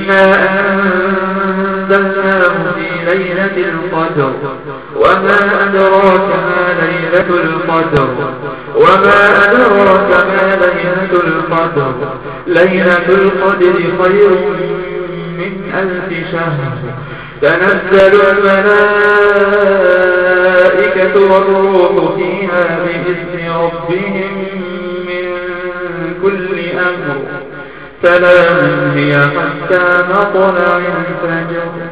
إنا أنزلناه في ليلة القدر وما أدراك ما ليلة القدر ليلة القدر خير من 1000 شهر تنزل الملائكة والروح فيها بإذن ربهم من كل أمر سلام هي حتى مطلع الفجر.